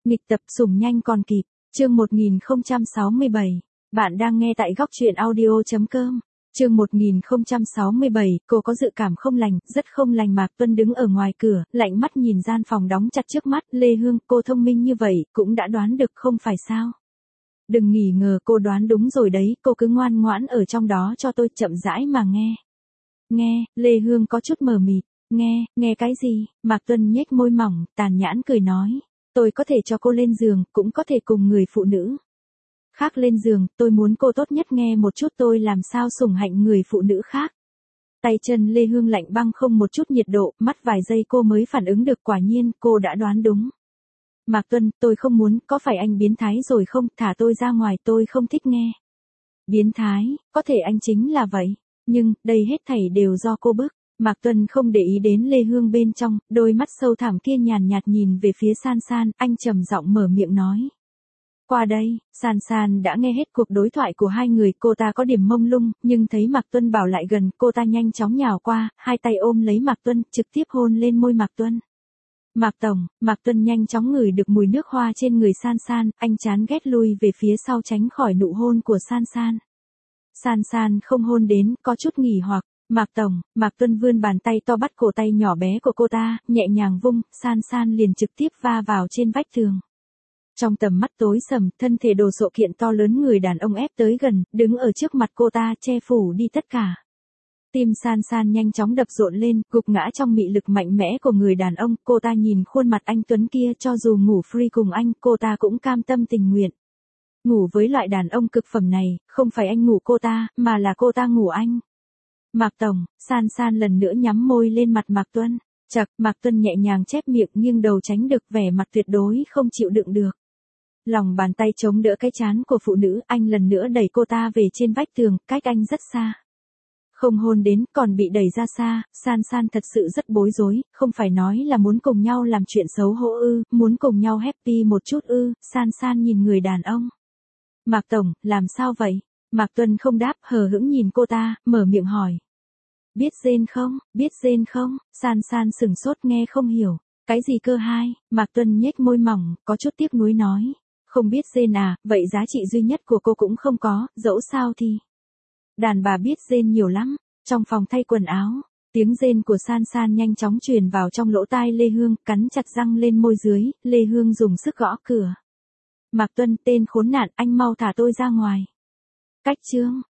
Nghịch tập sủng nhanh còn kịp, chương 1067. Bạn đang nghe tại góc truyện audio.com. Chương 1067, cô có dự cảm không lành, rất không lành. Mạc Tuân đứng ở ngoài cửa, lạnh mắt nhìn gian phòng đóng chặt trước mắt. Lê Hương, cô thông minh như vậy, cũng đã đoán được không phải sao? Đừng nghỉ ngờ, cô đoán đúng rồi đấy, cô cứ ngoan ngoãn ở trong đó cho tôi, chậm rãi mà nghe. Nghe, Lê Hương có chút mờ mịt. Nghe cái gì? Mạc Tuân nhếch môi mỏng, tàn nhãn cười nói. Tôi có thể cho cô lên giường, cũng có thể cùng người phụ nữ khác lên giường, tôi muốn cô tốt nhất nghe một chút tôi làm sao sủng hạnh người phụ nữ khác. Tay chân Lê Hương lạnh băng không một chút nhiệt độ, mất vài giây cô mới phản ứng được, quả nhiên, cô đã đoán đúng. Mạc Tuân, tôi không muốn, có phải anh biến thái rồi không, thả tôi ra ngoài, tôi không thích nghe. Biến thái, có thể anh chính là vậy, nhưng, đây hết thảy đều do cô bức. Mạc Tuân không để ý đến Lê Hương bên trong, đôi mắt sâu thẳm kia nhàn nhạt nhìn về phía San San, anh trầm giọng mở miệng nói. Qua đây, San San đã nghe hết cuộc đối thoại của hai người, cô ta có điểm mông lung, nhưng thấy Mạc Tuân bảo lại gần, cô ta nhanh chóng nhào qua, hai tay ôm lấy Mạc Tuân, trực tiếp hôn lên môi Mạc Tuân. Mạc Tổng, Mạc Tuân nhanh chóng ngửi được mùi nước hoa trên người San San, anh chán ghét lui về phía sau tránh khỏi nụ hôn của San San. San San không hôn đến, có chút nghỉ hoặc. Mạc Tổng, Mạc Tuân vươn bàn tay to bắt cổ tay nhỏ bé của cô ta, nhẹ nhàng vung, San San liền trực tiếp va vào trên vách tường. Trong tầm mắt tối sầm, thân thể đồ sộ kiện to lớn người đàn ông ép tới gần, đứng ở trước mặt cô ta, che phủ đi tất cả. Tim San San nhanh chóng đập rộn lên, gục ngã trong mị lực mạnh mẽ của người đàn ông, cô ta nhìn khuôn mặt anh tuấn kia, cho dù ngủ free cùng anh, cô ta cũng cam tâm tình nguyện. Ngủ với loại đàn ông cực phẩm này, không phải anh ngủ cô ta, mà là cô ta ngủ anh. Mạc Tổng, San San lần nữa nhắm môi lên mặt Mạc Tuân. Chậc, Mạc Tuân nhẹ nhàng chép miệng nghiêng đầu tránh được vẻ mặt tuyệt đối không chịu đựng được. Lòng bàn tay chống đỡ cái trán của phụ nữ, anh lần nữa đẩy cô ta về trên vách tường, cách anh rất xa. Không hôn đến, còn bị đẩy ra xa, San San thật sự rất bối rối, không phải nói là muốn cùng nhau làm chuyện xấu hổ ư, muốn cùng nhau happy một chút ư, San San nhìn người đàn ông. Mạc Tổng, làm sao vậy? Mạc Tuân không đáp, hờ hững nhìn cô ta, mở miệng hỏi. Biết rên không, biết rên không, San San sửng sốt nghe không hiểu. Cái gì cơ hai? Mạc Tuân nhếch môi mỏng, có chút tiếc nuối nói. Không biết rên à, vậy giá trị duy nhất của cô cũng không có, dẫu sao thì. Đàn bà biết rên nhiều lắm. Trong phòng thay quần áo, tiếng rên của San San nhanh chóng truyền vào trong lỗ tai Lê Hương, cắn chặt răng lên môi dưới, Lê Hương dùng sức gõ cửa. Mạc Tuân, tên khốn nạn, anh mau thả tôi ra ngoài. Cách chương,